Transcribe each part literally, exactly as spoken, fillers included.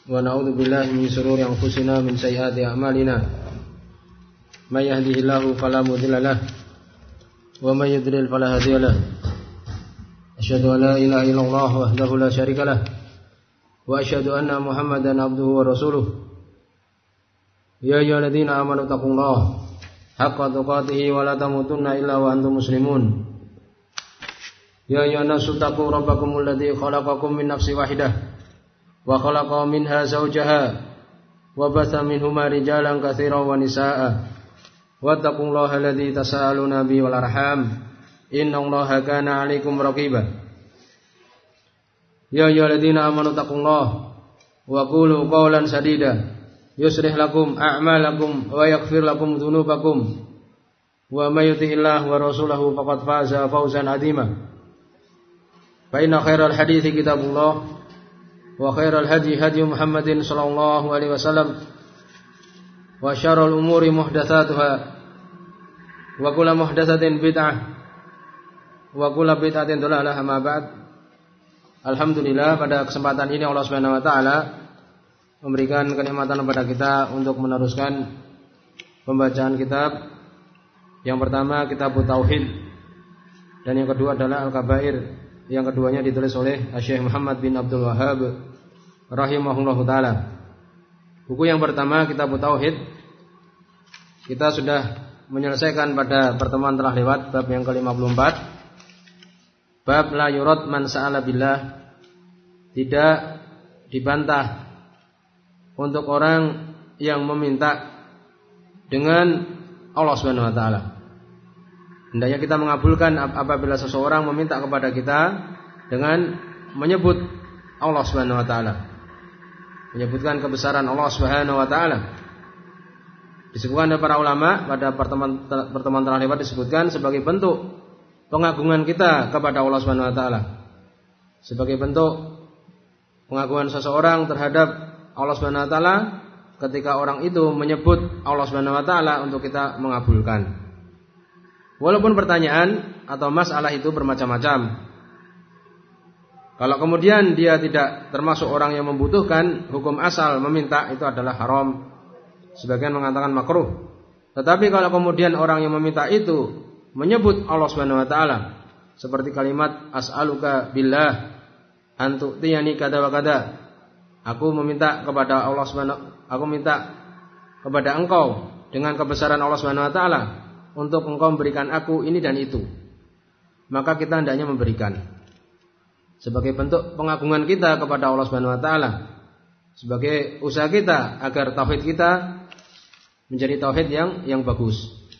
wa na'udzu billahi min shururi anfusina min sayyiati a'malina. May yahdihillahu fala mudilla lahu wa may yudlil fala hadiya lahu. Asyhadu an la ilaha illallah wahdahu la syarika lahu wa asyhadu anna Muhammadan abduhu wa rasuluh. Ya ayyuhalladzina amanu taqullaha haqqa tuqatih wa la tamutunna illa wa antum muslimun. Ya ayyuhan nasu taqu rabbakumul ladzi khalaqakum min nafsin wahidah wa khalaqa minha zawjaha wa batha minhuma rijalan katsiran wa nisaa'a wattaqullaha alladzi tasaaluna bihi wal arham innallaha kana 'alaikum raqiba. Ya ayyuhalladzina amanu taqullaha wa qulu qawlan sadida yuslih lakum a'malakum wa yaghfir lakum dzunubakum wa may yuti'illah wa rasulahu faqad faza fawzan 'azima. Fa inna khairal hadithi kitabullah wa khairal hadi hadi Muhammadin sallallahu alaihi wasallam wa syarrul umuri muhdatsatuha wa kullu muhdatsatin bid'ah wa kullu bid'atin dhalalah. Amma ba'd. Alhamdulillah, pada kesempatan ini Allah Subhanahu wa taala memberikan kenikmatan kepada kita untuk meneruskan pembacaan kitab. Yang pertama kitab Tauhid dan yang kedua adalah Al-Kabair. Yang keduanya ditulis oleh Syekh Muhammad bin Abdul Wahhab rahimahullahu taala. Buku yang pertama kitab Tauhid kita sudah menyelesaikan pada pertemuan telah lewat, bab yang ke lima puluh empat. Bab la yurad man sa'ala billah, tidak dibantah untuk orang yang meminta dengan Allah Subhanahu wa taala. Hendaknya kita mengabulkan apabila seseorang meminta kepada kita dengan menyebut Allah Subhanahu wa taala, menyebutkan kebesaran Allah Subhanahu wa taala. Disebutkan oleh para ulama pada pertemuan pertemuan telah lewat, disebutkan sebagai bentuk pengagungan kita kepada Allah Subhanahu wa taala, sebagai bentuk pengagungan seseorang terhadap Allah Subhanahu wa taala ketika orang itu menyebut Allah Subhanahu wa taala untuk kita mengabulkan. Walaupun pertanyaan atau masalah itu bermacam-macam. Kalau kemudian dia tidak termasuk orang yang membutuhkan, hukum asal meminta itu adalah haram. Sebagian mengatakan makruh. Tetapi kalau kemudian orang yang meminta itu menyebut Allah Subhanahu wa taala, seperti kalimat as'aluka billah antu tiyani kada wa kada, aku meminta kepada Allah Subhanahu, aku minta kepada engkau dengan kebesaran Allah Subhanahu wa taala untuk engkau memberikan aku ini dan itu, maka kita hendaknya memberikan sebagai bentuk pengagungan kita kepada Allah Subhanahu wa taala, sebagai usaha kita agar tauhid kita menjadi tauhid yang yang bagus.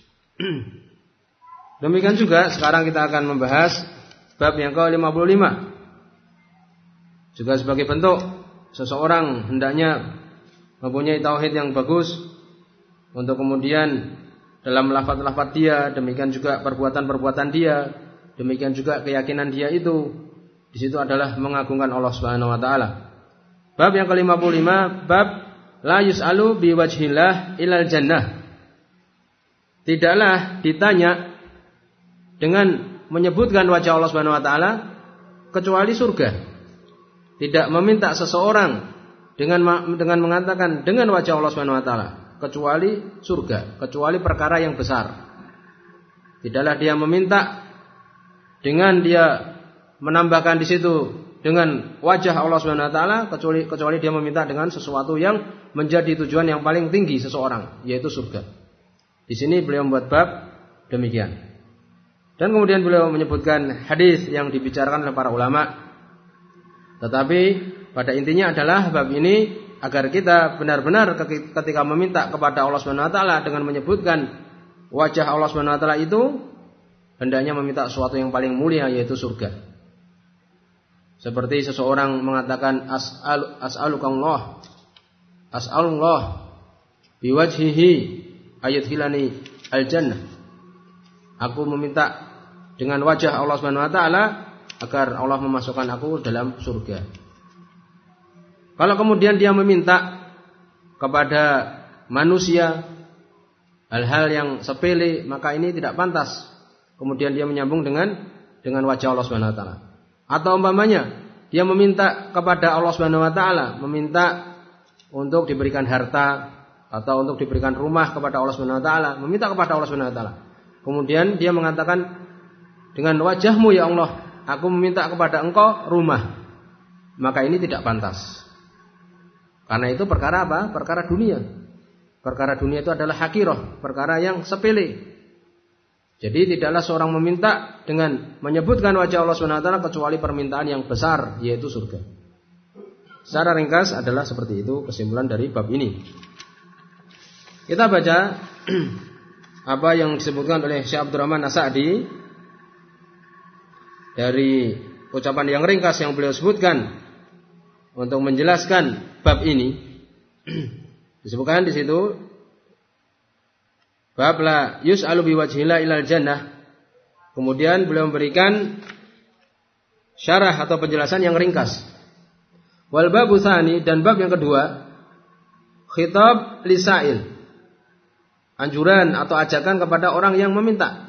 Demikian juga sekarang kita akan membahas bab yang ke lima puluh lima, juga sebagai bentuk seseorang hendaknya mempunyai tauhid yang bagus untuk kemudian dalam lafaz-lafaz dia, demikian juga perbuatan-perbuatan dia, demikian juga keyakinan dia itu di situ adalah mengagungkan Allah Subhanahu wa taala. Bab yang ke lima puluh lima, bab la yus'alu biwajhillah ilal jannah. Tidaklah ditanya dengan menyebutkan wajah Allah Subhanahu wa taala kecuali surga. Tidak meminta seseorang dengan dengan mengatakan dengan wajah Allah Subhanahu wa taala kecuali surga, kecuali perkara yang besar. Tidaklah dia meminta dengan dia menambahkan di situ dengan wajah Allah Subhanahu wa taala kecuali kecuali dia meminta dengan sesuatu yang menjadi tujuan yang paling tinggi seseorang, yaitu surga. Di sini beliau membuat bab demikian. Dan kemudian beliau menyebutkan hadis yang dibicarakan oleh para ulama. Tetapi pada intinya adalah bab ini agar kita benar-benar ketika meminta kepada Allah Subhanahu wa taala dengan menyebutkan wajah Allah Subhanahu wa taala itu hendaknya meminta sesuatu yang paling mulia, yaitu surga. Seperti seseorang mengatakan as'al as'alukallah as'alullah biwajhihi ayadkhilani aljannah. Aku meminta dengan wajah Allah Subhanahu wa taala agar Allah memasukkan aku dalam surga. Kalau kemudian dia meminta kepada manusia hal-hal yang sepele, maka ini tidak pantas. Kemudian dia menyambung dengan dengan wajah Allah Subhanahu wa taala. Atau umpamanya dia meminta kepada Allah Subhanahu wa taala, meminta untuk diberikan harta atau untuk diberikan rumah kepada Allah Subhanahu wa taala, meminta kepada Allah Subhanahu wa taala. Kemudian dia mengatakan, dengan wajahmu ya Allah, aku meminta kepada engkau rumah. Maka ini tidak pantas. Karena itu perkara apa? Perkara dunia. Perkara dunia itu adalah hakirah, perkara yang sepele. Jadi tidaklah seorang meminta dengan menyebutkan wajah Allah Subhanahu wa taala kecuali permintaan yang besar, yaitu surga. Secara ringkas adalah seperti itu kesimpulan dari bab ini. Kita baca apa yang disebutkan oleh Syekh Abdurrahman As-Sa'di dari ucapan yang ringkas yang beliau sebutkan untuk menjelaskan bab ini. Disebutkan di situ bab la yus'alu biwajhillah ilal jannah. Kemudian beliau memberikan syarah atau penjelasan yang ringkas. Wal babu tsani, dan bab yang kedua, khitab lisail, anjuran atau ajakan kepada orang yang meminta.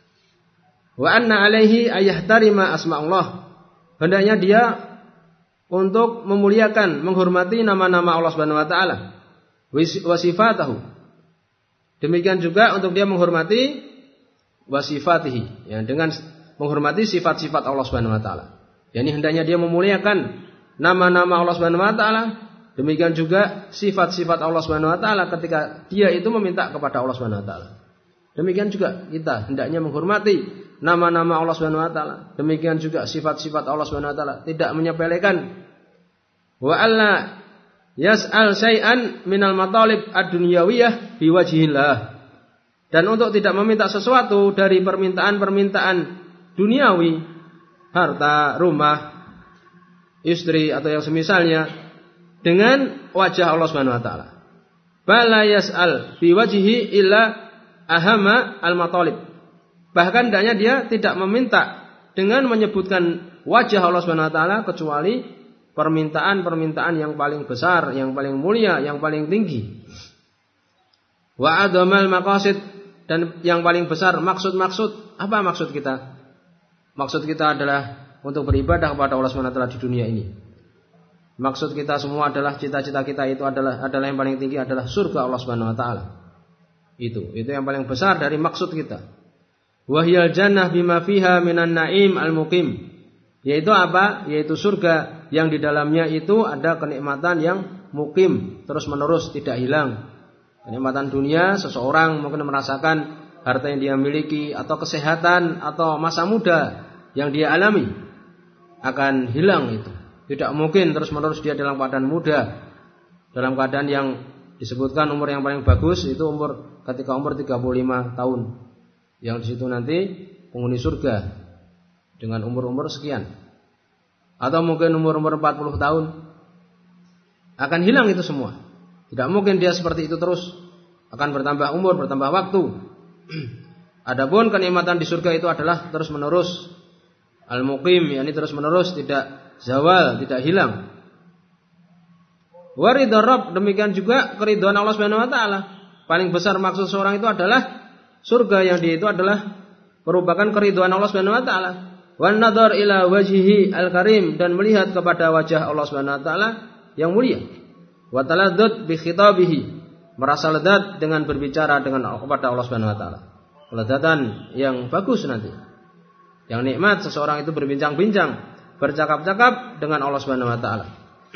Wa anna alaihi ayahtarima asma'ullah, hendaknya dia untuk memuliakan, menghormati nama-nama Allah Subhanahu wa taala, wa sifatahu. Demikian juga untuk dia menghormati wa sifatihi, ya, dengan menghormati sifat-sifat Allah Subhanahu wa taala. Yani hendaknya dia memuliakan nama-nama Allah Subhanahu wa taala, demikian juga sifat-sifat Allah Subhanahu wa taala ketika dia itu meminta kepada Allah Subhanahu wa taala. Demikian juga kita hendaknya menghormati nama-nama Allah Subhanahu wa taala, demikian juga sifat-sifat Allah Subhanahu wa taala, tidak menyepelekan. Wa alla yas'al syai'an minal matalib ad-dunyawiyah biwajhillah, dan untuk tidak meminta sesuatu dari permintaan-permintaan duniawi, harta, rumah, istri atau yang semisalnya, dengan wajah Allah Subhanahu wa taala. Bala yas'al bi wajhi illa ahama al-matalib. Bahkan hendaknya dia tidak meminta dengan menyebutkan wajah Allah Subhanahu wa taala kecuali permintaan-permintaan yang paling besar, yang paling mulia, yang paling tinggi. Wa adamal maqasid, dan yang paling besar maksud-maksud. Apa maksud kita? Maksud kita adalah untuk beribadah kepada Allah Subhanahu wa taala di dunia ini. Maksud kita semua adalah, cita-cita kita itu adalah adalah yang paling tinggi adalah surga Allah Subhanahu wa taala. Itu, itu yang paling besar dari maksud kita. Wahyal jannah bima fiha minan naim al-muqim. Yaitu apa? Yaitu surga yang di dalamnya itu ada kenikmatan yang mukim, terus-menerus, tidak hilang. Kenikmatan dunia, seseorang mungkin merasakan harta yang dia miliki atau kesehatan atau masa muda yang dia alami akan hilang itu. Tidak mungkin terus-menerus dia dalam keadaan muda, dalam keadaan yang disebutkan umur yang paling bagus itu umur ketika umur tiga puluh lima tahun. Yang di situ nanti penghuni surga dengan umur-umur sekian. Atau mungkin umur-umur empat puluh tahun. Akan hilang itu semua. Tidak mungkin dia seperti itu terus. Akan bertambah umur, bertambah waktu. Adapun kenikmatan di surga itu adalah terus-menerus. Al-muqim, yakni terus-menerus, tidak zawal, tidak hilang. Waridha Rabb, demikian juga keridhaan Allah Subhanahu wa taala. Paling besar maksud seorang itu adalah surga, yang dia itu adalah merupakan keridhaan Allah Subhanahu wa taala. Wan nadhar ila wajhihi al-karim, dan melihat kepada wajah Allah Subhanahu wa taala yang mulia. Wa taladdud bi khitabihi, merasa ledat dengan berbicara dengan kepada Allah Subhanahu wa taala. Keledatan yang bagus nanti. Yang nikmat seseorang itu berbincang-bincang, bercakap-cakap dengan Allah Subhanahu wa taala.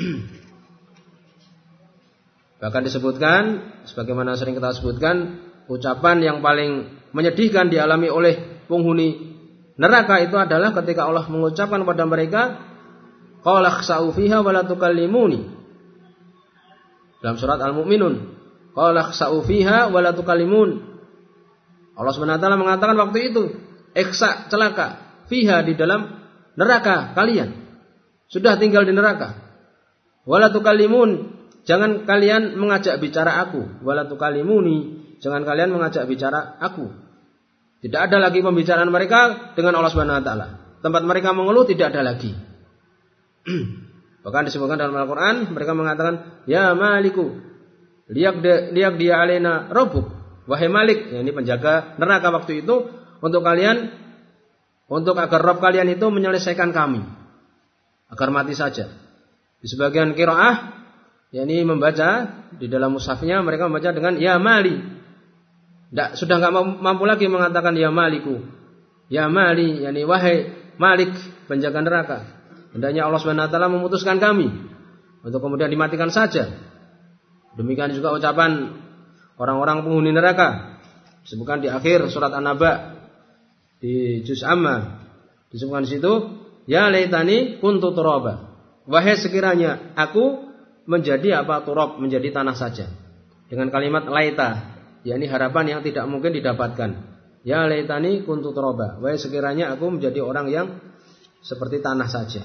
Bahkan disebutkan, sebagaimana sering kita sebutkan, ucapan yang paling menyedihkan dialami oleh penghuni neraka itu adalah ketika Allah mengucapkan kepada mereka, qala khsa'u fiha wa la tukallimuni. Dalam surat Al-Mu'minun, qala khsa'u fiha wa la tukallimun. Allah Subhanahu wa taala mengatakan waktu itu, ikhsa, celaka, fiha, di dalam neraka kalian. Sudah tinggal di neraka. Wa la tukallimun, jangan kalian mengajak bicara aku. Wa la tukallimuni, jangan kalian mengajak bicara aku. Tidak ada lagi pembicaraan mereka dengan Allah Subhanahu wa taala. Tempat mereka mengeluh tidak ada lagi. Bahkan disebutkan dalam Al-Qur'an, mereka mengatakan, "Ya Maliku, liyak liyak dia alaina rabbuk." Wahai Malik, ya, ini penjaga neraka waktu itu, untuk kalian, untuk agar Rabb kalian itu menyelesaikan kami, agar mati saja. Di sebagian qiraah, yakni membaca di dalam mushafnya mereka membaca dengan ya mali. Tidak, sudah enggak mampu lagi mengatakan ya maliku. Ya mali, yakni wahai Malik, penjaga neraka. Hendaknya Allah Subhanahu wa taala memutuskan kami untuk kemudian dimatikan saja. Demikian juga ucapan orang-orang penghuni neraka. Disebutkan di akhir surat An-Naba di juz Amma. Disebutkan di situ, ya laitani kuntu turaba. Wahai sekiranya aku menjadi apa turab, menjadi tanah saja. Dengan kalimat laita, yakni harapan yang tidak mungkin didapatkan. Ya laitani kuntu turaba. Wahai sekiranya aku menjadi orang yang seperti tanah saja.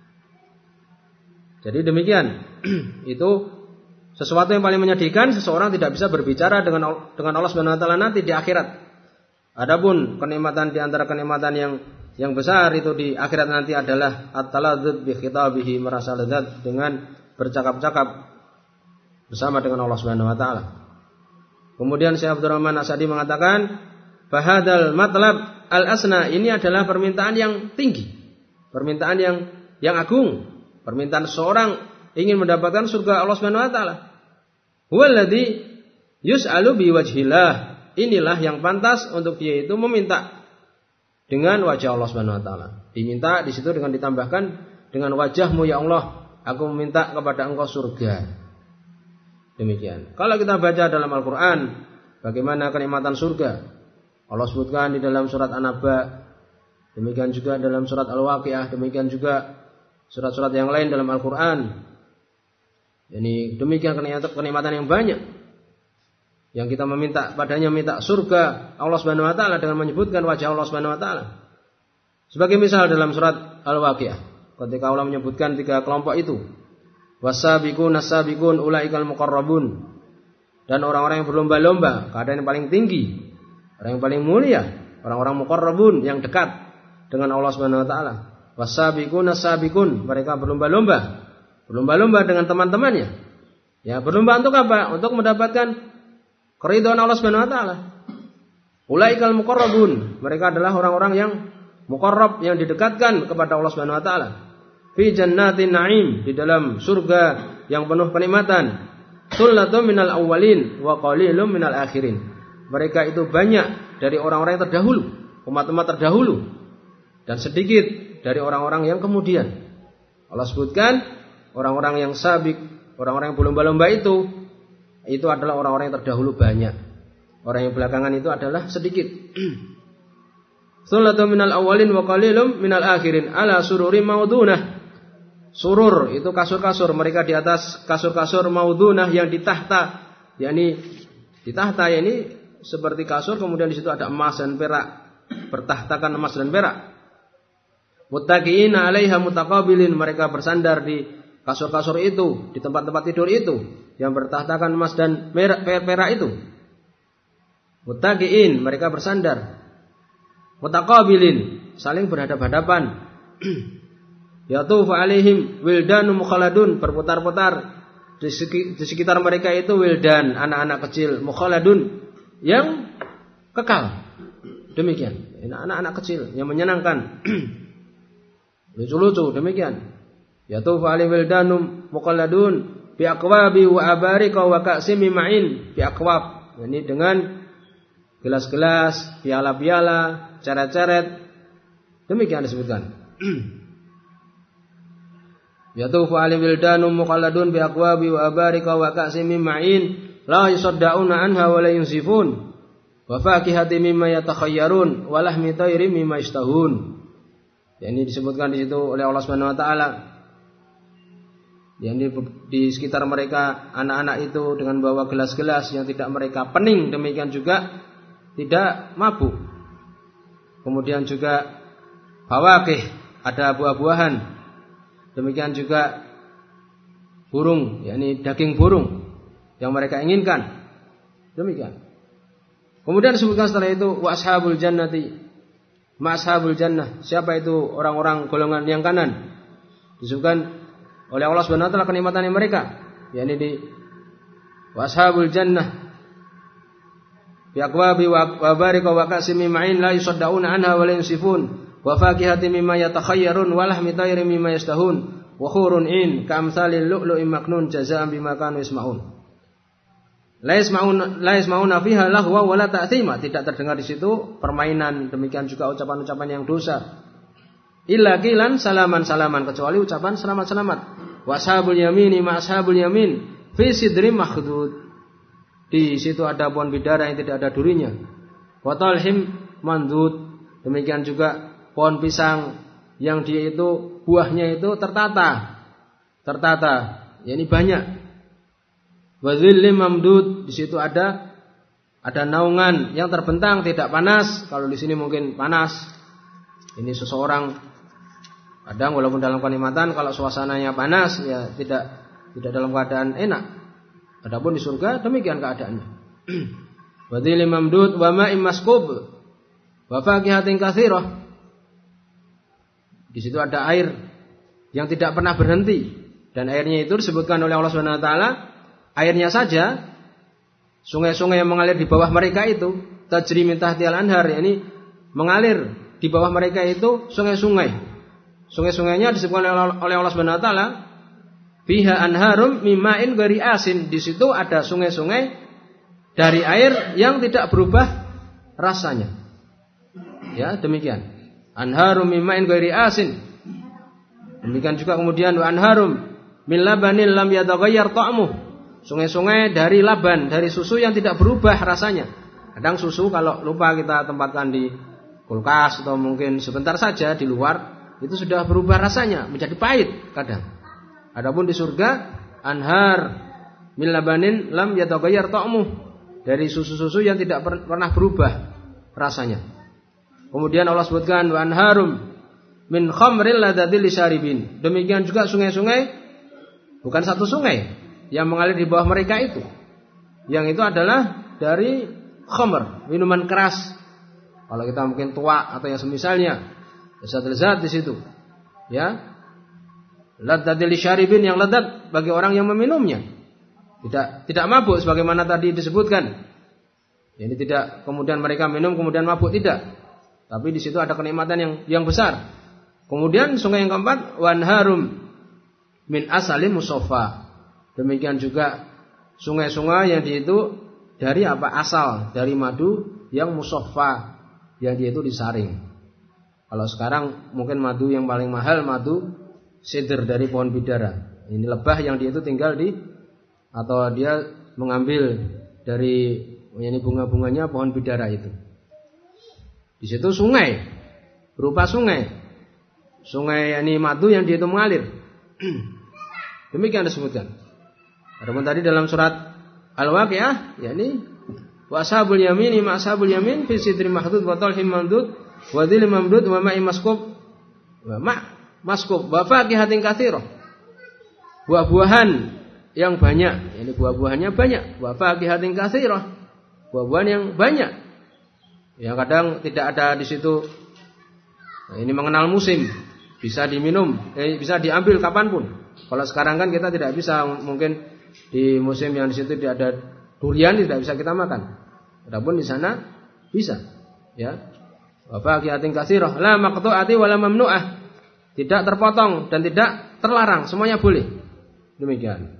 Jadi demikian. Itu sesuatu yang paling menyedihkan, seseorang tidak bisa berbicara dengan dengan Allah Subhanahu wa taala nanti di akhirat. Adapun kenikmatan di antara kenikmatan yang yang besar itu di akhirat nanti adalah at-taladzuz bi khitabihi, merasa lezat dengan bercakap-cakap bersama dengan Allah Subhanahu wa taala. Kemudian Syekh Abdurrahman As-Sa'di mengatakan, "Fahadal matlab al-asna," ini adalah permintaan yang tinggi, permintaan yang yang agung, permintaan seorang ingin mendapatkan surga Allah Subhanahu wa taala. Huwallazi yus'alu biwajhillah. Inilah yang pantas untuk dia itu meminta dengan wajah Allah Subhanahu wa taala. Diminta di situ dengan ditambahkan dengan wajahmu ya Allah, aku meminta kepada engkau surga. Demikian. Kalau kita baca dalam Al-Qur'an bagaimana kenikmatan surga, Allah sebutkan di dalam surat An-Naba, demikian juga dalam surat Al-Waqiah, demikian juga surat-surat yang lain dalam Al-Qur'an. Ini demikian kenikmatan yang banyak yang kita meminta padanya, minta surga Allah Subhanahu wa taala dengan menyebutkan wajah Allah Subhanahu wa taala. Sebagai misal dalam surat Al-Waqiah ketika Allah menyebutkan tiga kelompok itu, wasabiqun as-sabiqun ulaikal muqarrabun, dan orang-orang yang berlomba-lomba, keadaan yang paling tinggi, orang yang paling mulia, orang-orang muqarrabun yang dekat dengan Allah Subhanahu wa taala. Wasabiqun as-sabiqun, mereka berlomba-lomba Berlomba-lomba dengan teman-temannya. Ya, berlomba untuk apa? Untuk mendapatkan keridhaan Allah Subhanahu wa taala. Ulaikal muqarrabun, mereka adalah orang-orang yang muqarrab, yang didekatkan kepada Allah Subhanahu wa taala. Fi jannatin na'im, di dalam surga yang penuh kenikmatan. Sullatun minal awwalin wa qalilun minal akhirin. Mereka itu banyak dari orang-orang yang terdahulu, umat-umat terdahulu, dan sedikit dari orang-orang yang kemudian. Allah sebutkan orang-orang yang sabik, orang-orang yang berlomba-lomba itu, itu adalah orang-orang yang terdahulu banyak. Orang yang belakangan itu adalah sedikit. Sullatun minal awwalin wa qalilun minal akhirin ala sururi maudunah. Surur itu kasur-kasur, mereka di atas kasur-kasur maudunah yang ditahta, yakni ditahta yakni seperti kasur, kemudian di situ ada emas dan perak, bertahtakan emas dan perak. Muttaqiina 'alaiha mutaqabilin, mereka bersandar di kasur-kasur itu, di tempat-tempat tidur itu yang bertahtakan emas dan perak itu. Muttaqiin, mereka bersandar. Mutaqabilin, saling berhadap-hadapan. Yatufu 'alaihim wildanun mukhalladun, berputar-putar di sekitar mereka itu wildan, anak-anak kecil, mukhalladun, yang kekal. Demikian, anak-anak kecil yang menyenangkan. Lucu-lucu demikian. Yatufu 'alaihim wildanum muqalladun bi aqwabi wa abarika wa ka'sim ma'in, bi aqwab, yakni dengan gelas-gelas, piala-piala, ceret-ceret. Demikian disebutkan. Yatufu 'alaihim wildanum muqalladun bi aqwabi wa abarika wa ka'sim ma'in la yusaddauna anha wa la yunsifun wa fakihati mimma yatakhayyarun wa lahmi tayrin mimma yashtahun. Yakni disebutkan di situ oleh Allah Subhanahu wa taala, yang di, di sekitar mereka anak-anak itu dengan bawa gelas-gelas yang tidak mereka pening, demikian juga tidak mabuk. Kemudian juga fawakih, ada buah-buahan, demikian juga burung, yakni daging burung yang mereka inginkan. Demikian. Kemudian disebutkan setelah itu wa ashabul jannati ma ashabul jannah, siapa itu orang-orang golongan yang kanan. Disebutkan oleh Allah Subhanahu wa taala kenikmatan mereka, yakni di washabul jannah bi aqwabi wa barika wa kasimi ma'in la yusaddauna anha wa la yunsifun wa fakihati mimma yatakhayyarun wa lahmi tayrin mimma yashtahun wa hurun in kamsalil lu'lu'im maknun jazaa'an bima kanu yasma'un. La yasma'un la yasma'una fiha lahwa wala ta'thima, tidak terdengar di situ permainan, demikian juga ucapan-ucapan yang dosa. Illa qilan salaman-salaman, kecuali ucapan selamat-selamat. Wa ashabul yamini ma ashabul yamin fi sidrim makhdud. Di situ ada pohon bidara yang tidak ada durinya. Wa talhim mandud, demikian juga pohon pisang yang dia itu buahnya itu tertata. Tertata, yakni banyak. Wa dhillim mamdud, di situ ada ada naungan yang terbentang, tidak panas. Kalau di sini mungkin panas. Ini seseorang kadang walaupun dalam kenikmatan, kalau suasananya panas ya tidak tidak dalam keadaan enak. Adapun di surga demikian keadaannya. Wa dhillim mamdud wa ma'im maskub wa faqihatin katsirah. Di situ ada air yang tidak pernah berhenti, dan airnya itu disebutkan oleh Allah Subhanahu wa taala, airnya saja sungai-sungai yang mengalir di bawah mereka itu tajri min tahtihal anhar, yakni mengalir di bawah mereka itu sungai-sungai. Sungai-sungainya disebutkan oleh Allah Subhanahu wa taala fiha anharum mimma'in ghairi asin. Di situ ada sungai-sungai dari air yang tidak berubah rasanya. Ya, demikian. Anharum mimma'in ghairi asin. Demikian juga kemudian wa anharum min labanin lam yataghayyar ta'muh. Sungai-sungai dari laban, dari susu yang tidak berubah rasanya. Kadang susu kalau lupa kita tempatkan di kulkas atau mungkin sebentar saja di luar, itu sudah berubah rasanya menjadi pahit kadang. Adapun di surga anhar min labanin lam yataghayyar ta'muh, dari susu-susu yang tidak pernah berubah rasanya. Kemudian Allah sebutkan wa anharum min khamril ladzati lisyaribin. Demikian juga sungai-sungai, bukan satu sungai yang mengalir di bawah mereka itu. Yang itu adalah dari khamr, minuman keras. Kalau kita mungkin tua atau yang semisalnya, lezat-lezat di situ. Ya. Ladzati lisyaribin, yang lezat bagi orang yang meminumnya. Tidak tidak mabuk sebagaimana tadi disebutkan. Ini tidak kemudian mereka minum kemudian mabuk, tidak. Tapi di situ ada kenikmatan yang yang besar. Kemudian sungai yang keempat wanharum min asalim musaffa. Demikian juga sungai-sungai yang di itu dari apa? Asal, dari madu yang musaffa, yang di itu disaring. Kalau sekarang mungkin madu yang paling mahal madu sidr dari pohon bidara. Ini lebah yang dia itu tinggal di, atau dia mengambil dari ini bunga-bunganya pohon bidara itu. Di situ sungai, berupa sungai, sungai ini madu yang dia itu mengalir. Demikian disebutkan. Adapun tadi dalam surat Al-Waqiah, yakni wa ashabul yamini ma ashabul yamin fi sidri mahdud wa talhim mamdud wa dhillim mamdud wa ma'in maskub wa ma' maskub wa faqihatin katsirah. Buah-buahan yang banyak, ini buah-buahannya banyak, wa faqihatin katsirah. Buah-buahan yang banyak. Yang kadang tidak ada di situ. Nah, ini mengenal musim, bisa diminum, eh, bisa diambil kapanpun. Kalau sekarang kan kita tidak bisa, mungkin di musim yang di situ tidak ada durian tidak bisa kita makan. Adapun di sana bisa. Ya. Wa faqihatin katsirah, la maqtu'ati wa la mamnu'ah. Tidak terpotong dan tidak terlarang, semuanya boleh. Demikian.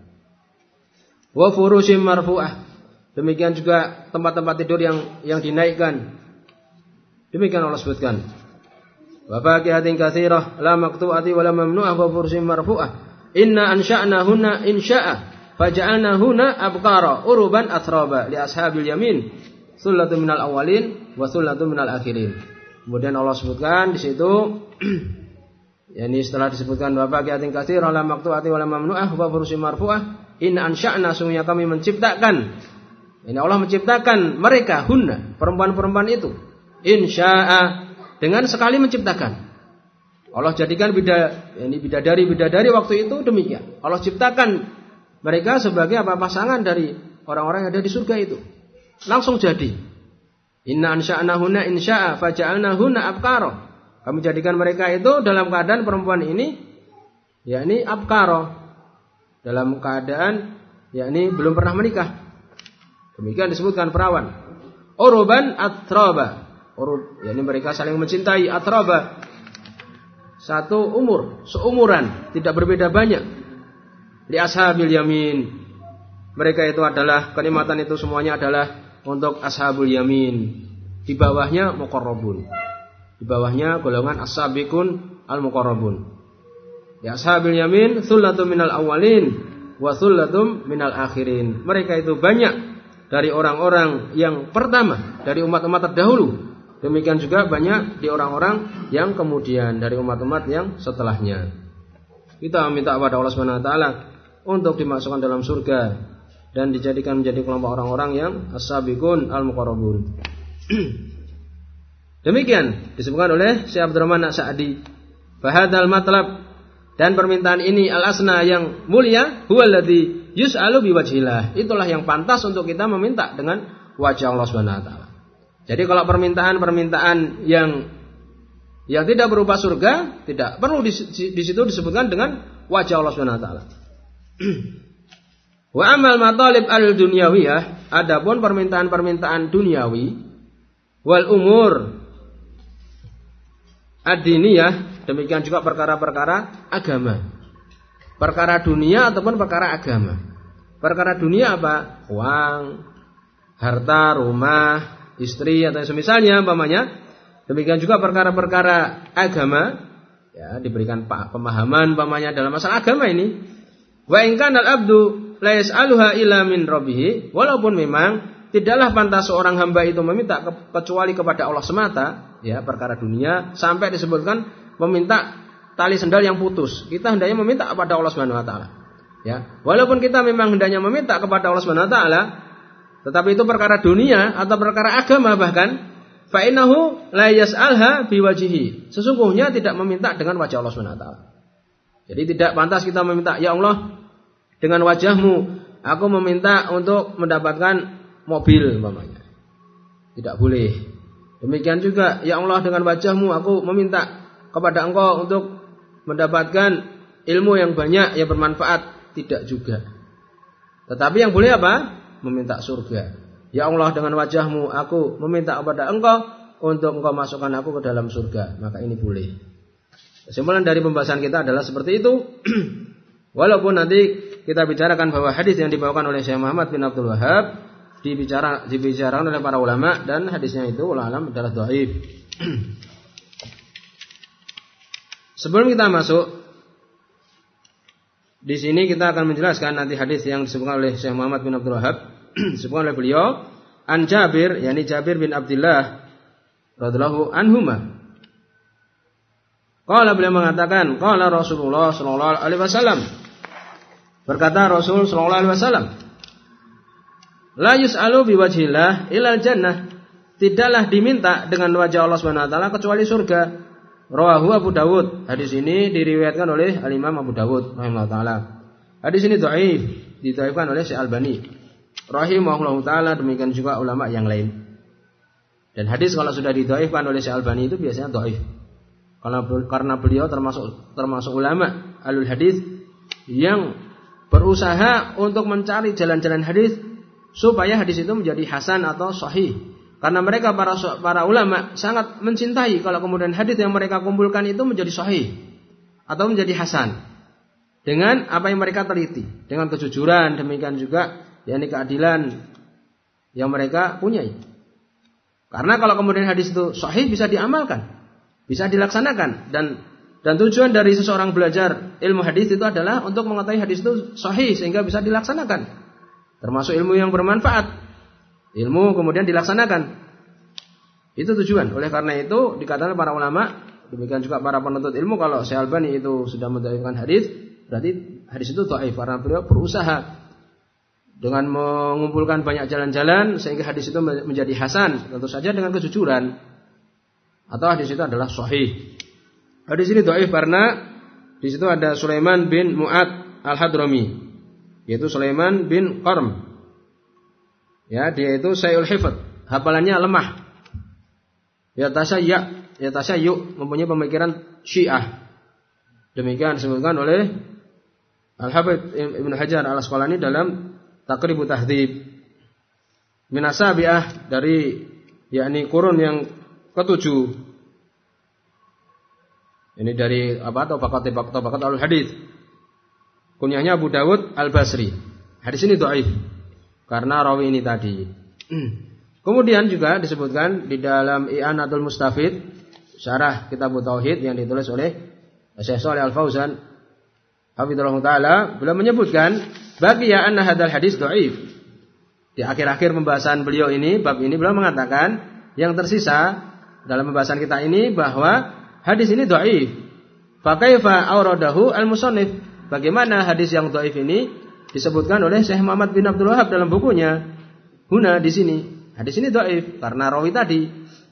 Wa furushim marfu'ah. Demikian juga tempat-tempat tidur yang yang dinaikkan. Demikian Allah sebutkan. Wa faqihatin katsirah, la maqtu'ati wa la mamnu'ah wa furushim marfu'ah. Inna ansha'nahunna insya'a faja'alnahunna abqara uruban atraba li ashabil yamin sullatun minal awwalin wa sullatun minal akhirin. Kemudian Allah sebutkan di situ yakni setelah disebutkan wa faqihatin katsirah la maqtu'ati wa la mamnu'ah wa furushim marfu'ah, inna ansha'na, sungguhnya kami menciptakan. Ini Allah menciptakan mereka hunna, perempuan-perempuan itu. Insya'a, dengan sekali menciptakan. Allah jadikan bida, ini bidadari-bidadari waktu itu demikian. Allah ciptakan mereka sebagai apa? Pasangan dari orang-orang yang ada di surga itu. Langsung jadi. Inna ansha'nahunna insya'a faja'alnahunna abqara. Kami jadikan mereka itu dalam keadaan perempuan ini yakni abqara, dalam keadaan yakni belum pernah menikah. Demikian disebutkan perawan. Uruban atraba. Urub, yakni mereka saling mencintai, atraba. satu umur, seumuran, tidak berbeda banyak. Li ashabil yamin. Mereka itu adalah, kenikmatan itu semuanya adalah untuk ashabul yamin. Di bawahnya muqarrabun. Di bawahnya golongan as-sabiqun al-muqarrabun. Ya ashabil yamin thullatun minal awwalin wa thullatun minal akhirin. Mereka itu banyak dari orang-orang yang pertama, dari umat-umat terdahulu. Demikian juga banyak di orang-orang yang kemudian, dari umat-umat yang setelahnya. Kita minta kepada Allah Subhanahu wa taala untuk dimasukkan dalam surga dan dijadikan menjadi kelompok orang-orang yang as-sabiqun al-muqarrabun. Demikian disebutkan oleh Syekh Abdurrahman As-Sa'di. Fahadzal matlab, dan permintaan ini al-asna yang mulia, huwallazi yus'alu biwajhillah. Itulah yang pantas untuk kita meminta dengan wajah Allah Subhanahu wa taala. Jadi kalau permintaan-permintaan yang yang tidak berupa surga, tidak perlu di, di situ disebutkan dengan wajah Allah Subhanahu wa taala. Wa amal matalib al-dunyawiyah, adapun permintaan-permintaan duniawi wal umur ad-diniyah, demikian juga perkara-perkara agama. Perkara dunia ataupun perkara agama. Perkara dunia apa? Uang, harta, rumah, istri atau semisalnya umpamanya. Demikian juga perkara-perkara agama, ya, diberikan pemahaman umpamanya dalam masalah agama ini. Wa in kana al-abdu la yas'aluha illa min rabbih, walaupun memang tidaklah pantas seorang hamba itu meminta kecuali kepada Allah semata, ya, perkara dunia sampai disebutkan meminta tali sendal yang putus. Kita hendaknya meminta kepada Allah Subhanahu wa taala. Ya, walaupun kita memang hendaknya meminta kepada Allah Subhanahu wa taala, tetapi itu perkara dunia atau perkara agama bahkan, fa innahu la yas'alha biwajhihi. Sesungguhnya tidak meminta dengan wajah Allah Subhanahu wa taala. Jadi tidak pantas kita meminta, ya Allah, dengan wajahmu aku meminta untuk mendapatkan mobil umpamanya. Tidak boleh. Demikian juga, ya Allah, dengan wajahmu aku meminta kepada engkau untuk mendapatkan ilmu yang banyak yang bermanfaat. Tidak juga. Tetapi yang boleh apa? Meminta surga. Ya Allah, dengan wajahmu aku meminta kepada engkau untuk engkau masukkan aku ke dalam surga. Maka ini boleh. Kesimpulan dari pembahasan kita adalah seperti itu. Walaupun nanti kita bicarakan bahwa hadis yang dibawakan oleh Syekh Muhammad bin Abdul Wahhab dibicara, dibicarakan oleh para ulama, dan hadisnya itu wallahu a'lam adalah dhaif. Sebelum kita masuk di sini, kita akan menjelaskan nanti hadis yang disebutkan oleh Syekh Muhammad bin Abdul Wahhab, disebutkan oleh beliau an Jabir, yakni Jabir bin Abdullah radhiyallahu anhuma. Qala, beliau mengatakan, qala Rasulullah sallallahu alaihi wasallam, berkata Rasul sallallahu alaihi wasallam, la yus'alu biwajhillah ilal jannah, tidaklah diminta dengan wajah Allah Subhanahu wa taala kecuali surga. Rawahu Abu Dawud. Hadis ini diriwayatkan oleh Al-Imam Abu Dawud rahimahullah taala. Hadis ini dhaif, didhaifkan oleh Syekh Albani rahimahullah taala, demikian juga ulama yang lain. Dan hadis kalau sudah didhaifkan oleh Syekh Albani itu biasanya dhaif. Karena karena beliau termasuk termasuk ulama alul hadis yang berusaha untuk mencari jalan-jalan hadis supaya hadis itu menjadi hasan atau sahih. Karena mereka para para ulama sangat mencintai kalau kemudian hadis yang mereka kumpulkan itu menjadi sahih atau menjadi hasan dengan apa yang mereka teliti, dengan kejujuran, demikian juga yakni keadilan yang mereka punyai. Karena kalau kemudian hadis itu sahih bisa diamalkan, bisa dilaksanakan, dan dan tujuan dari seseorang belajar ilmu hadis itu adalah untuk mengetahui hadis itu sahih sehingga bisa dilaksanakan. Termasuk ilmu yang bermanfaat. Ilmu kemudian dilaksanakan. Itu tujuan. Oleh karena itu dikatakan para ulama, demikian juga para penuntut ilmu, kalau Syekh Albani itu sudah mendhaifkan hadis, berarti hadis itu dhaif karena beliau berusaha dengan mengumpulkan banyak jalan-jalan sehingga hadis itu menjadi hasan, tentu saja dengan kejujuran. Atau hadis itu adalah sahih. Hadis ini dhaif karena di situ ada Sulaiman bin Mu'ad Al-Hadrami, yaitu Sulaiman bin Qarm. Ya, dia itu sayul hifdz, hafalannya lemah. Ya tasayya, ya tasayyu, mempunyai pemikiran Syiah. Demikian disebutkan oleh Al-Hafidz Ibnu Hajar Al-Asqalani dalam Taqribut Tahdzib. Min asabi'ah, dari yakni kurun yang ketujuh. Ini dari apa? Tabaqat Tabaqat Ahlul Hadis. Kunyahnya Abu Dawud Al-Basri. Hadis ini dhaif karena rawi ini tadi. Kemudian juga disebutkan di dalam I'anatul Mustafid, syarah Kitab Tauhid yang ditulis oleh Syekh Shalih Al-Fauzan hafizallahu taala, beliau menyebutkan baqiya anna hadzal hadis dhaif. Di akhir-akhir pembahasan beliau ini, bab ini beliau mengatakan yang tersisa dalam pembahasan kita ini bahwa hadis ini dhaif. Fa kaifa awradahu al-musannif? Bagaimana hadis yang dhaif ini disebutkan oleh Syekh Muhammad bin Abdul Wahhab dalam bukunya? Huna di sini. Hadis ini dhaif karena rawi tadi.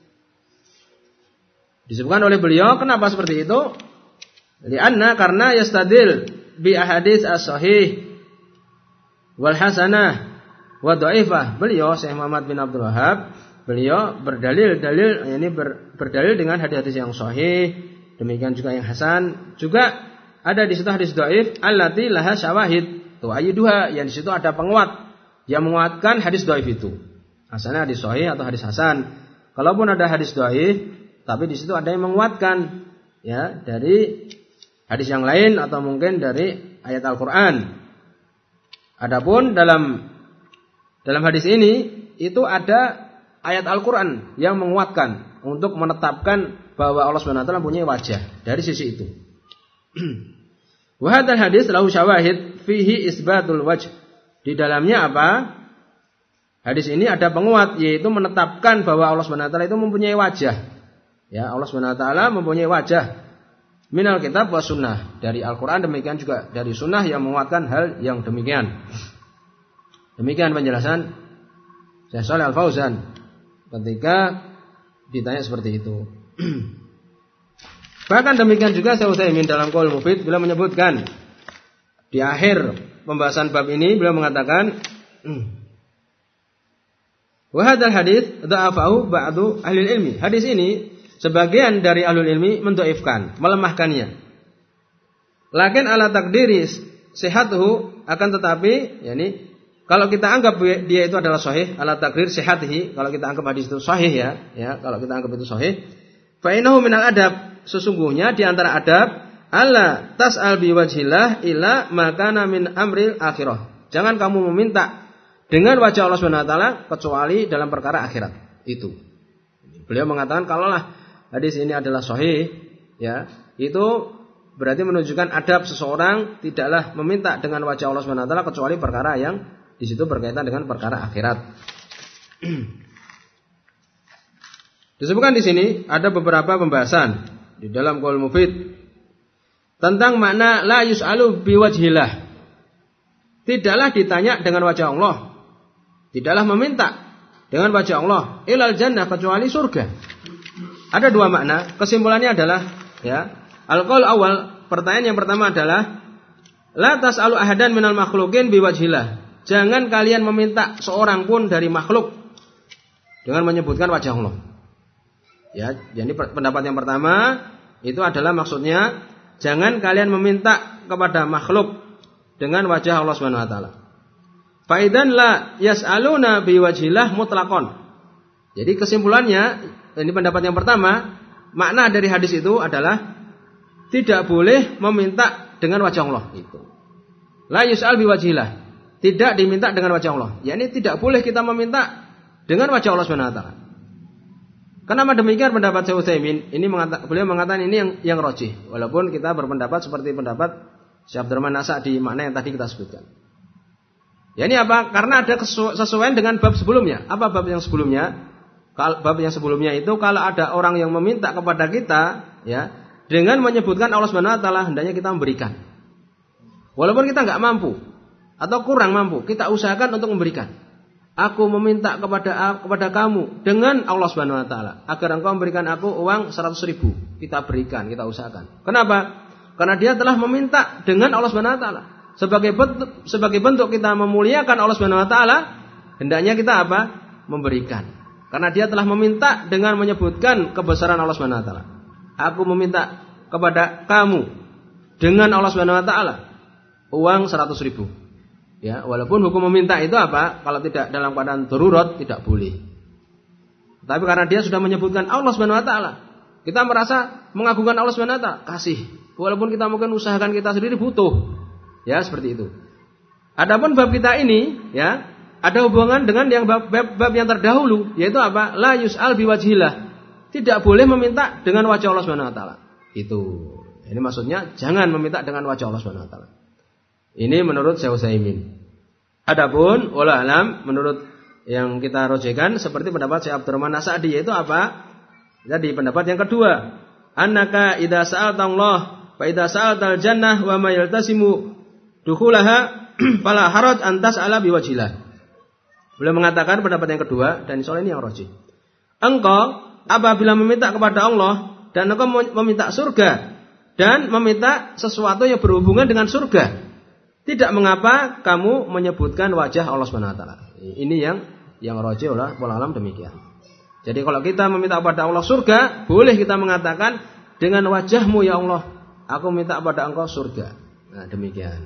Disebutkan oleh beliau, kenapa seperti itu? Lianna karena yastadil bi ahadits as-sahih wal hasanah wa dhaifah. Beliau Syekh Muhammad bin Abdul Wahhab, beliau berdalil-dalil ini ber, berdalil dengan hadis-hadis yang sahih, demikian juga yang hasan, juga ada di situ hadis dhaif allati laha syawahid tu'ayyiduha, yang di situ ada penguat yang menguatkan hadis dhaif itu. Asalnya hadis sahih atau hadis hasan. Kalaupun ada hadis dhaif, tapi di situ ada yang menguatkan ya dari hadis yang lain atau mungkin dari ayat Al-Qur'an. Adapun dalam dalam hadis ini itu ada ayat Al-Qur'an yang menguatkan untuk menetapkan bahwa Allah Subhanahu wa taala mempunyai wajah dari sisi itu. Wa hadzal hadis lahu syawahid fihi isbatul wajh. Di dalamnya apa? Hadis ini ada penguat, yaitu menetapkan bahwa Allah Subhanahu wa taala itu mempunyai wajah. Ya, Allah Subhanahu wa taala mempunyai wajah. Minal kitab wa sunnah, dari Al-Qur'an, demikian juga dari sunnah yang menguatkan hal yang demikian. Demikian penjelasan Syekh Shalih Al-Fauzan ketika ditanya seperti itu. Bahkan demikian juga Syekh Utsaimin dalam Qaul Mufid beliau menyebutkan di akhir pembahasan bab ini beliau mengatakan wa hadzal hadits dha'afahu ba'du ahli ilmi. Hadis ini sebagian dari ahlul ilmi mendhaifkan, melemahkannya. Lakin ala takdiri sihatuhu, akan tetapi yakni kalau kita anggap dia itu adalah sahih, ala takdir sihatihi, kalau kita anggap hadis itu sahih ya, ya kalau kita anggap itu sahih, fa innahu minal adab, sesungguhnya di antara adab alla tas'al biwajhillah illa ma kana min amril akhirah. Jangan kamu meminta dengan wajah Allah Subhanahu wa taala kecuali dalam perkara akhirat. Itu. Beliau mengatakan kalaulah hadis ini adalah sahih, ya, itu berarti menunjukkan adab seseorang tidaklah meminta dengan wajah Allah Subhanahu wa taala kecuali perkara yang di situ berkaitan dengan perkara akhirat. Disebutkan di sini ada beberapa pembahasan di dalam Qaul Mufid tentang makna la yus'alu biwajhillah. Tidaklah ditanya dengan wajah Allah. Tidaklah meminta dengan wajah Allah ilal jannah, kecuali surga. Ada dua makna. Kesimpulannya adalah ya, al-qaul awal, pertanyaan yang pertama adalah la tas'alu ahadan minal makhluqin biwajhillah. Jangan kalian meminta seorang pun dari makhluk dengan menyebutkan wajah Allah. Ya, jadi pendapat yang pertama itu adalah maksudnya jangan kalian meminta kepada makhluk dengan wajah Allah Subhanahu wa taala. Fa idzan la yas'aluna biwajhillah mutlaqan. Jadi kesimpulannya, ini pendapat yang pertama, makna dari hadis itu adalah tidak boleh meminta dengan wajah Allah itu. La yus'al biwajhillah. Tidak diminta dengan wajah Allah. yakni tidak boleh kita meminta dengan wajah Allah Subhanahu wa taala. Kenapa demikian pendapat Syekh Utsaimin? Ini mengatakan, beliau mengatakan ini yang yang rajih. Walaupun kita berpendapat seperti pendapat Syekh Abdurrahman Nasa di makna yang tadi kita sebutkan. Ya ini apa? Karena ada kesesuaian dengan bab sebelumnya. Apa bab yang sebelumnya? Bab yang sebelumnya itu kalau ada orang yang meminta kepada kita, ya, dengan menyebutkan Allah Subhanahu wa taala, hendaknya kita memberikan. Walaupun kita enggak mampu atau kurang mampu, kita usahakan untuk memberikan. Aku meminta kepada kepada kamu dengan Allah Subhanahu wa taala agar engkau memberikan aku uang seratus ribu. Kita berikan, kita usahakan. Kenapa? Karena dia telah meminta dengan Allah Subhanahu wa taala. Sebagai bentuk sebagai bentuk kita memuliakan Allah Subhanahu wa taala, hendaknya kita apa? Memberikan. Karena dia telah meminta dengan menyebutkan kebesaran Allah Subhanahu wa taala. Aku meminta kepada kamu dengan Allah Subhanahu wa taala uang seratus ribu. Ya, walaupun hukum meminta itu apa? Kalau tidak dalam keadaan darurat tidak boleh. Tapi karena dia sudah menyebutkan Allah Subhanahu wa taala, Kita merasa mengagungkan Allah Subhanahu wa taala, kasih. Walaupun kita mungkin usahakan kita sendiri butuh. Ya, seperti itu. Adapun bab kita ini, ya, ada hubungan dengan yang bab, bab, bab yang terdahulu, yaitu apa? La yus'al biwajhillah. Tidak boleh meminta dengan wajah Allah Subhanahu wa taala. Itu. Ini maksudnya jangan meminta dengan wajah Allah Subhanahu wa taala. Ini menurut Syekh Utsaimin. Adapun wallahu alam menurut yang kita rojekan seperti pendapat Syekh Abdurrahman As-Sa'di, yaitu apa? Jadi pendapat yang kedua, annaka idza sa'alta Allah fa idza sa'alta al-jannah wa ma yaltasimu dukhulaha fala haraj an tas'ala biwajhillah. Beliau mengatakan pendapat yang kedua, dan soal ini yang rajih. Engkau apabila meminta kepada Allah dan engkau meminta surga dan meminta sesuatu yang berhubungan dengan surga, tidak mengapa kamu menyebutkan wajah Allah Subhanahu wa taala. Ini yang yang rajih oleh para ulama demikian. Jadi kalau kita meminta kepada Allah surga, boleh kita mengatakan dengan wajahmu ya Allah, aku minta kepada engkau surga. Nah, demikian.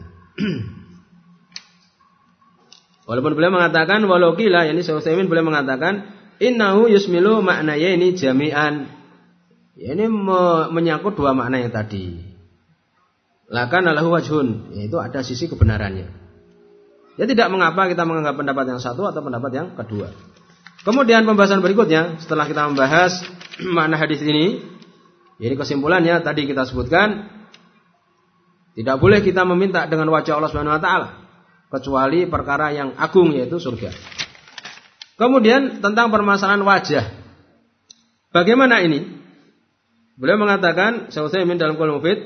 Walaupun beliau mengatakan walau qila, yani Syekh Utsaimin beliau mengatakan innahu yusmilu maknayaini jami'an. Ya, ini me- menyangkut dua makna yang tadi. Lakan lahu wajhun, yaitu ada sisi kebenarannya. Ya tidak mengapa kita menganggap pendapat yang satu atau pendapat yang kedua. Kemudian pembahasan berikutnya setelah kita membahas makna hadis ini, jadi kesimpulannya tadi kita sebutkan tidak boleh kita meminta dengan wajah Allah Subhanahu wa taala kecuali perkara yang agung yaitu surga. Kemudian tentang permasalahan wajah. Bagaimana ini? Beliau mengatakan Syekh Utsaimin dalam Qaulul Mufid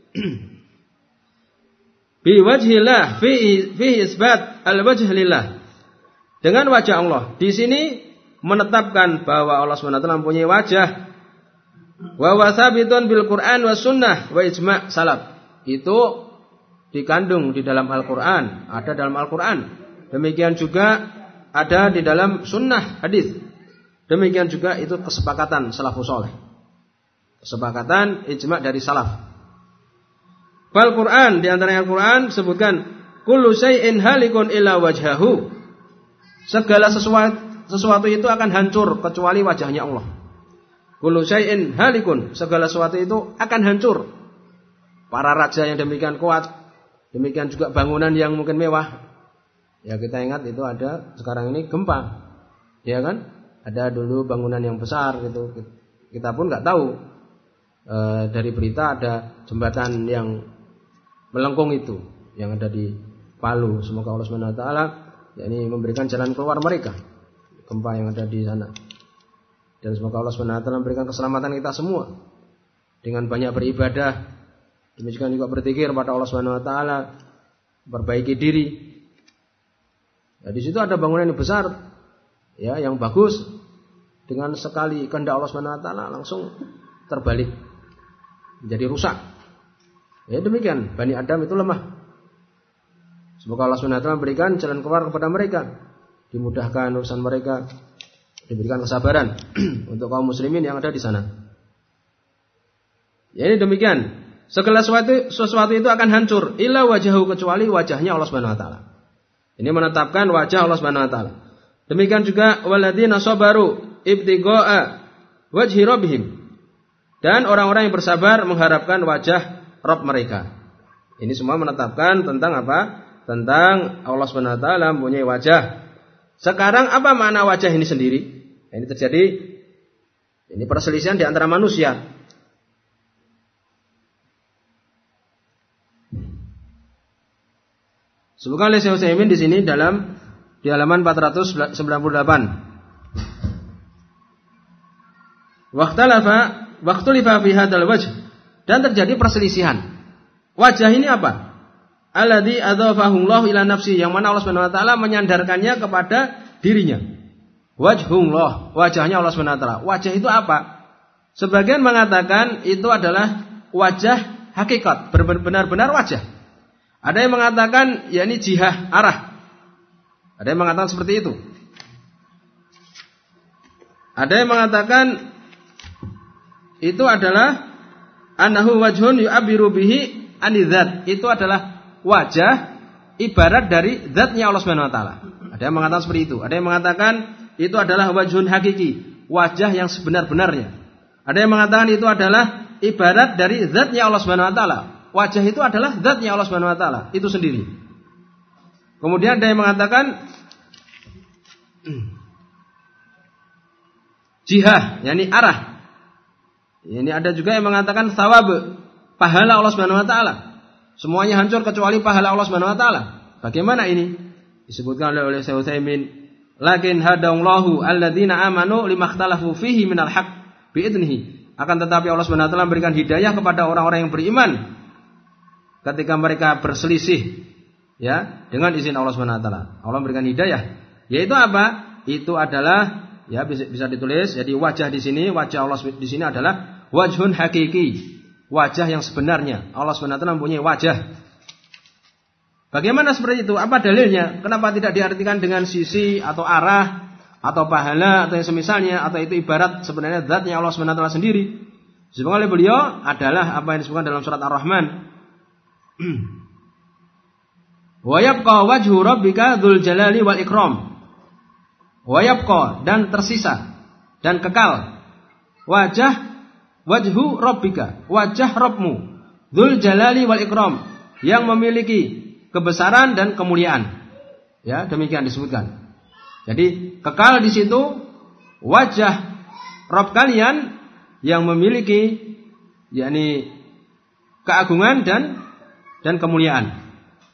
bi wajhillah fi fi isbat al-wajh lillah. Dengan wajah Allah. Di sini menetapkan bahwa Allah Subhanahu wa taala mempunyai wajah. Wa wasabitun bil Qur'an was sunnah wa ijma' salaf. Itu dikandung di dalam Al-Qur'an, ada dalam Al-Qur'an. Demikian juga ada di dalam sunnah hadis. Demikian juga itu kesepakatan salafus saleh. Kesepakatan ijma' dari salaf. Fal Qur'an, di antara Al-Qur'an sebutkan kullu syai'in halikun illa wajhahu. Segala sesuatu, sesuatu itu akan hancur kecuali wajahnya Allah. Kullu syai'in halikun, segala sesuatu itu akan hancur. Para raja yang demikian kuat, demikian juga bangunan yang mungkin mewah. Ya kita ingat itu ada sekarang ini gempa. Ya kan? Ada dulu bangunan yang besar gitu. Kita pun enggak tahu. E, dari berita ada jembatan yang melengkung itu yang ada di Palu. Semoga Allah Subhanahu wa taala yakni memberikan jalan keluar mereka gempa yang ada di sana. Dan semoga Allah Subhanahu wa taala memberikan keselamatan kita semua dengan banyak beribadah, demikian juga berzikir pada Allah Subhanahu wa taala, perbaiki diri. Nah, di situ ada bangunan yang besar ya, yang bagus, dengan sekali kehendak Allah Subhanahu wa taala langsung terbalik menjadi rusak. Ya demikian, Bani Adam itu lemah. Semoga Allah Subhanahu wa taala memberikan jalan keluar kepada mereka, dimudahkan urusan mereka, diberikan kesabaran untuk kaum muslimin yang ada di sana. Ya ini demikian. Segala sesuatu, sesuatu itu akan hancur illa wajahu, kecuali wajahnya Allah Subhanahu wa taala. Ini menetapkan wajah Allah Subhanahu wa taala. Demikian juga waladina sabaru ibtigha'a wajhi rabbihim. Dan orang-orang yang bersabar mengharapkan wajah Rabb mereka. Ini semua menetapkan tentang apa? Tentang Allah Subhanahu wa taala mempunyai wajah. Sekarang apa makna wajah ini sendiri? Ini terjadi ini perselisihan di antara manusia. Sebutkan oleh Syekh Utsaimin di sini dalam di halaman empat ratus sembilan puluh delapan. Waqtalafa waqtulifa fi hadzal wajh, dan terjadi perselisihan. Wajah ini apa? Alladzi adzafahu Allah ila nafsi, yang mana Allah Subhanahu wa taala menyandarkannya kepada dirinya. Wajhullah, wajahnya Allah Subhanahu wa taala. Wajah itu apa? Sebagian mengatakan itu adalah wajah hakikat, benar-benar wajah. Ada yang mengatakan yakni jihah, arah. Ada yang mengatakan seperti itu. Ada yang mengatakan itu adalah annahu wajhun yu'abbiru bihi anidzat. Itu adalah wajah ibarat dari zatnya Allah Subhanahu wa taala. Ada yang mengatakan seperti itu. Ada yang mengatakan itu adalah wajhun hakiki, wajah yang sebenar-benarnya. Ada yang mengatakan itu adalah ibarat dari zatnya Allah Subhanahu wa taala. Wajah itu adalah zatnya Allah Subhanahu wa taala, itu sendiri. Kemudian ada yang mengatakan jihah, yakni arah. Ini ada juga yang mengatakan thawab, pahala Allah Subhanahu wa taala. Semuanya hancur kecuali pahala Allah Subhanahu wa taala. Bagaimana ini? Disebutkan oleh Syekh Utsaimin, lakin hadallahu alladzina amanu limakhtalafu fihi minal haqq biidnihi. Akan tetapi Allah Subhanahu wa taala memberikan hidayah kepada orang-orang yang beriman ketika mereka berselisih, ya, dengan izin Allah Subhanahu wa taala. Allah memberikan hidayah. Yaitu apa? Itu adalah, ya, bisa, bisa ditulis. Jadi wajah di sini, wajah Allah di sini adalah wajhun hakiki, wajah yang sebenarnya. Allah Subhanahu wa taala mempunyai wajah. Bagaimana seperti itu? Apa dalilnya? Kenapa tidak diartikan dengan sisi atau arah atau pahala atau yang semisalnya, atau itu ibarat sebenarnya zatnya Allah Subhanahu wa taala sendiri? Disebutkan oleh beliau adalah apa yang disebutkan dalam surat Ar-Rahman. Wa yabqa wajhu rabbika dzul jalali wal ikram. Wa yabqa, dan tersisa dan kekal wajah wajhu rabbika, wajah Rabbmu, dzul jalali wal ikram, yang memiliki kebesaran dan kemuliaan. Ya, demikian disebutkan. Jadi kekal di situ wajah Rabb kalian yang memiliki, yakni keagungan dan dan kemuliaan.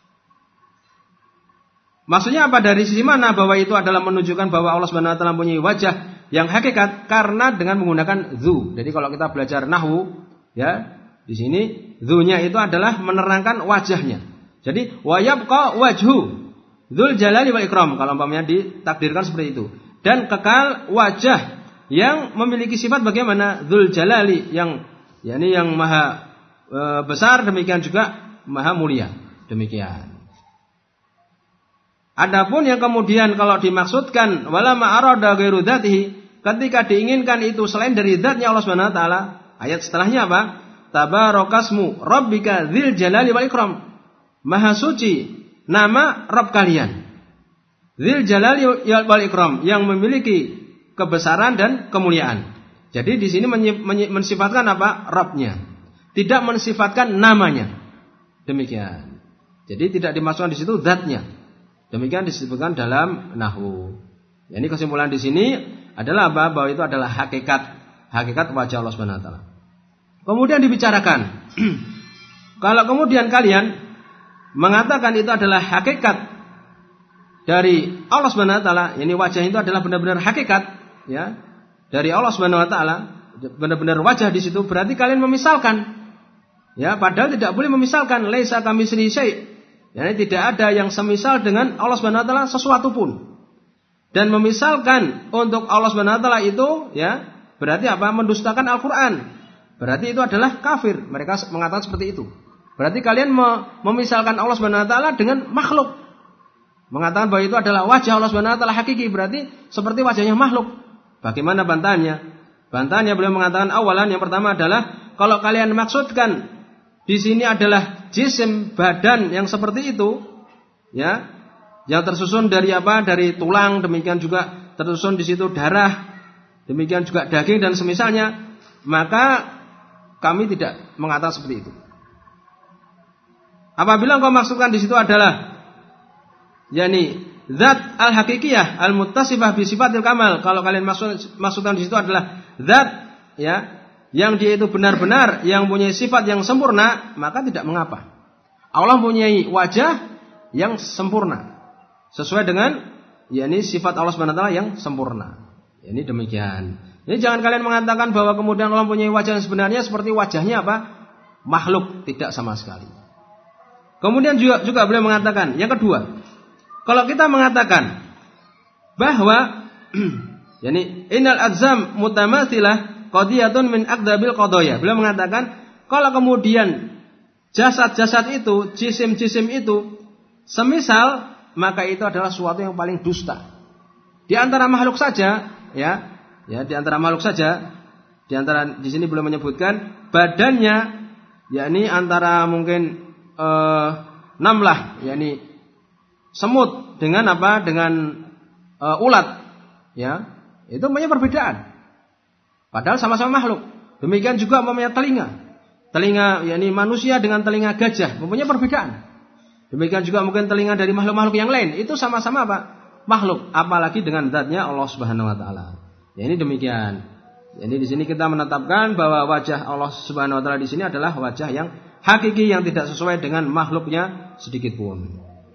Maksudnya apa? Dari sisi mana bahwa itu adalah menunjukkan bahwa Allah Subhanahu wa taala mempunyai wajah yang hakikat? Karena dengan menggunakan dzu. Jadi kalau kita belajar nahwu, ya, di sini dzunya itu adalah menerangkan wajahnya. Jadi wa yabqa wajhu dzul jalali wal ikram, kalau umpamanya ditakdirkan seperti itu. Dan kekal wajah yang memiliki sifat bagaimana? Dzul jalali, yang yakni yang maha e, besar, demikian juga maha mulia. Demikian. Adapun yang kemudian kalau dimaksudkan wala ma arada ghairu dzatihi, ketika diinginkan itu selain dari zatnya Allah Subhanahu wa taala, ayat setelahnya apa? Tabarakasmu rabbika dzil jalali wal ikram. Maha suci nama Rabb kalian, dzil jalali wal ikram, yang memiliki kebesaran dan kemuliaan. Jadi di sini mensifatkan apa? Rabbnya, tidak mensifatkan namanya. Demikian. Jadi tidak dimasukkan di situ zatnya. Demikian disebutkan dalam nahwu. Ini kesimpulan di sini adalah apa? Bahwa itu adalah hakikat, hakikat wajah Allah Subhanahu wa taala. Kemudian dibicarakan, kalau kemudian kalian mengatakan itu adalah hakikat dari Allah Subhanahu wa taala, ini wajah itu adalah benar-benar hakikat, ya, dari Allah Subhanahu wa taala, benar-benar wajah di situ, berarti kalian memisalkan, ya, padahal tidak boleh memisalkan. Laisa kamitslihi syai', ya, tidak ada yang semisal dengan Allah Subhanahu wa taala sesuatu pun. Dan memisalkan untuk Allah Subhanahu wa taala itu, ya, berarti apa? Mendustakan Al-Qur'an. Berarti itu adalah kafir. Mereka mengatakan seperti itu. Berarti kalian memisalkan Allah Subhanahu wa taala dengan makhluk. Mengatakan bahwa itu adalah wajah Allah Subhanahu wa taala hakiki, berarti seperti wajahnya makhluk. Bagaimana bantahannya? Bantahannya beliau mengatakan, awalan, yang pertama adalah kalau kalian maksudkan di sini adalah jisim, badan yang seperti itu, ya, yang tersusun dari apa? Dari tulang, demikian juga tersusun di situ darah, demikian juga daging dan semisalnya, maka kami tidak mengatakan seperti itu. Apabila engkau maksudkan di situ adalah yakni zat al-hakikiyah al-muttasifah bi sifatil kamal, kalau kalian maksud, maksudkan di situ adalah zat, ya, yang dia itu benar-benar yang punya sifat yang sempurna, maka tidak mengapa. Allah mempunyai wajah yang sempurna sesuai dengan yakni sifat Allah Subhanahu wa taala yang sempurna. Ini demikian. Ini jangan kalian mengatakan bahwa kemudian Allah mempunyai wajah yang sebenarnya seperti wajahnya apa? Makhluk, tidak sama sekali. Kemudian juga juga beliau mengatakan yang kedua, kalau kita mengatakan bahwa yakni innal adzam mutamathilah qadiyatun min aqdabil qadaya, beliau mengatakan kalau kemudian jasad-jasad itu, jisim-jisim itu semisal, maka itu adalah suatu yang paling dusta. Di antara makhluk saja, ya, ya di antara makhluk saja, di antara di sini beliau menyebutkan badannya, yakni antara mungkin Uh, namlah, yakni semut dengan apa? Dengan uh, ulat, ya, itu punya perbedaan. Padahal sama-sama makhluk. Demikian juga mempunyai telinga. Telinga yakni manusia dengan telinga gajah mempunyai perbedaan. Demikian juga mungkin telinga dari makhluk-makhluk yang lain, itu sama-sama apa? Makhluk, apalagi dengan zatnya Allah Subhanahu wa taala. Ya ini demikian. Jadi di sini kita menetapkan bahwa wajah Allah Subhanahu wa taala di sini adalah wajah yang hakiki yang tidak sesuai dengan makhluknya sedikit pun.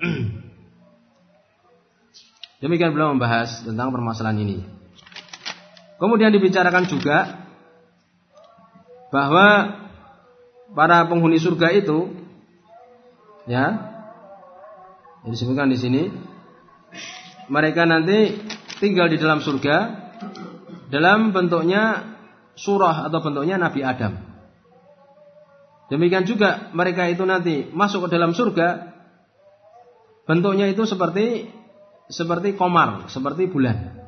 Demikian beliau membahas tentang permasalahan ini. Kemudian dibicarakan juga bahwa para penghuni surga itu, ya, yang disebutkan di sini, mereka nanti tinggal di dalam surga dalam bentuknya surah atau bentuknya Nabi Adam. Demikian juga mereka itu nanti masuk ke dalam surga, bentuknya itu seperti seperti komar, seperti bulan.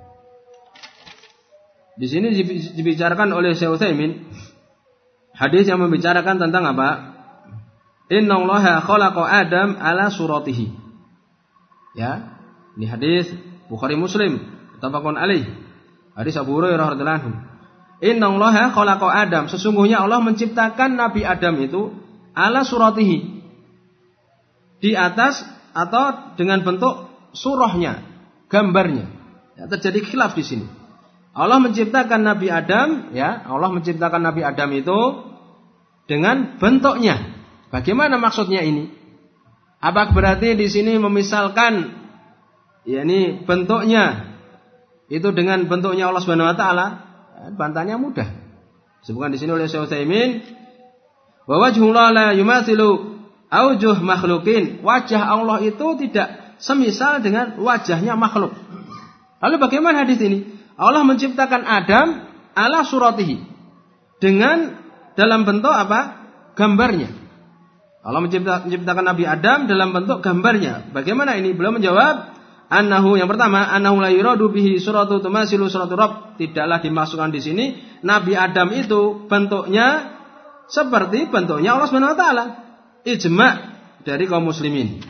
Di sini dibicarakan oleh Syekh Utsaimin hadis yang membicarakan tentang apa? Innallaha khalaqa Adam ala suratihi. Ya, ini hadis Bukhari Muslim, muttafaqun alaih. Hadis Abu Hurairah radhiyallahu anhu. Innallaha khalaqa Adam, sesungguhnya Allah menciptakan Nabi Adam itu ala suratihi, di atas atau dengan bentuk surahnya, gambarnya. Ya, terjadi khilaf di sini. Allah menciptakan Nabi Adam, ya, Allah menciptakan Nabi Adam itu dengan bentuknya. Bagaimana maksudnya ini? Apa berarti di sini memisalkan, yakni bentuknya itu dengan bentuknya Allah Subhanahu wa taala? Bantahnya mudah. Disebutkan di sini oleh Syekh Utsaimin, wa wajhullah la yumathilu aujuh makhlukin. Wajah Allah itu tidak semisal dengan wajahnya makhluk. Lalu bagaimana hadis ini? Allah menciptakan Adam ala suratihi, dengan dalam bentuk apa? Gambarnya. Allah menciptakan Nabi Adam dalam bentuk gambarnya. Bagaimana ini? Beliau menjawab, annahu, yang pertama, annahu la yuradu bihi suratu tumasilu suratu rabb. Tidaklah dimasukkan di sini Nabi Adam itu bentuknya seperti bentuknya Allah Subhanahu wa taala. Ijma' dari kaum muslimin.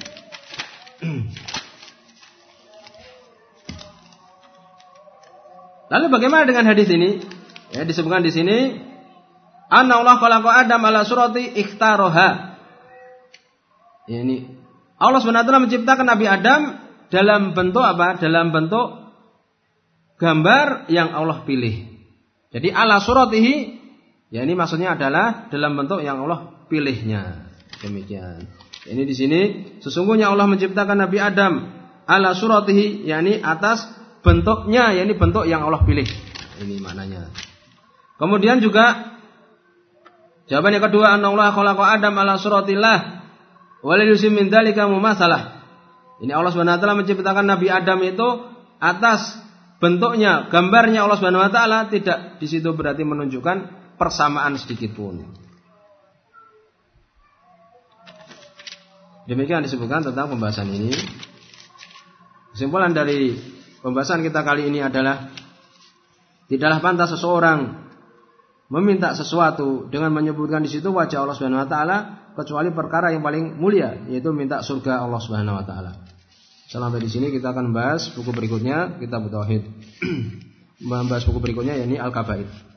Lalu bagaimana dengan hadis ini? Ya, disebutkan di sini, anna Allah khalaqa Adam ala surati ikhtaroha. Ini Allah Subhanahu wa taala menciptakan Nabi Adam dalam bentuk apa? Dalam bentuk gambar yang Allah pilih. Jadi ala suratihi, ya ini maksudnya adalah dalam bentuk yang Allah pilihnya. Demikian. Ini di sini sesungguhnya Allah menciptakan Nabi Adam ala suratihi, yakni atas bentuknya, yakni bentuk yang Allah pilih. Ini maknanya. Kemudian juga jawaban yang kedua, annallaha khalaqa Adam ala suratillah wa la yusim min dzalika mumatsalah. Ini Allah Subhanahu wa taala menciptakan Nabi Adam itu atas bentuknya, gambarnya Allah Subhanahu wa taala, tidak di situ berarti menunjukkan persamaan sedikit pun. Demikian disebutkan tentang pembahasan ini. Kesimpulan dari pembahasan kita kali ini adalah tidaklah pantas seseorang meminta sesuatu dengan menyebutkan di situ wajah Allah Subhanahu wa taala kecuali perkara yang paling mulia, yaitu minta surga Allah Subhanahu wa taala. Sampai di sini kita akan membahas buku berikutnya, Kitab Tauhid. Membahas buku berikutnya yakni Al-Kabair.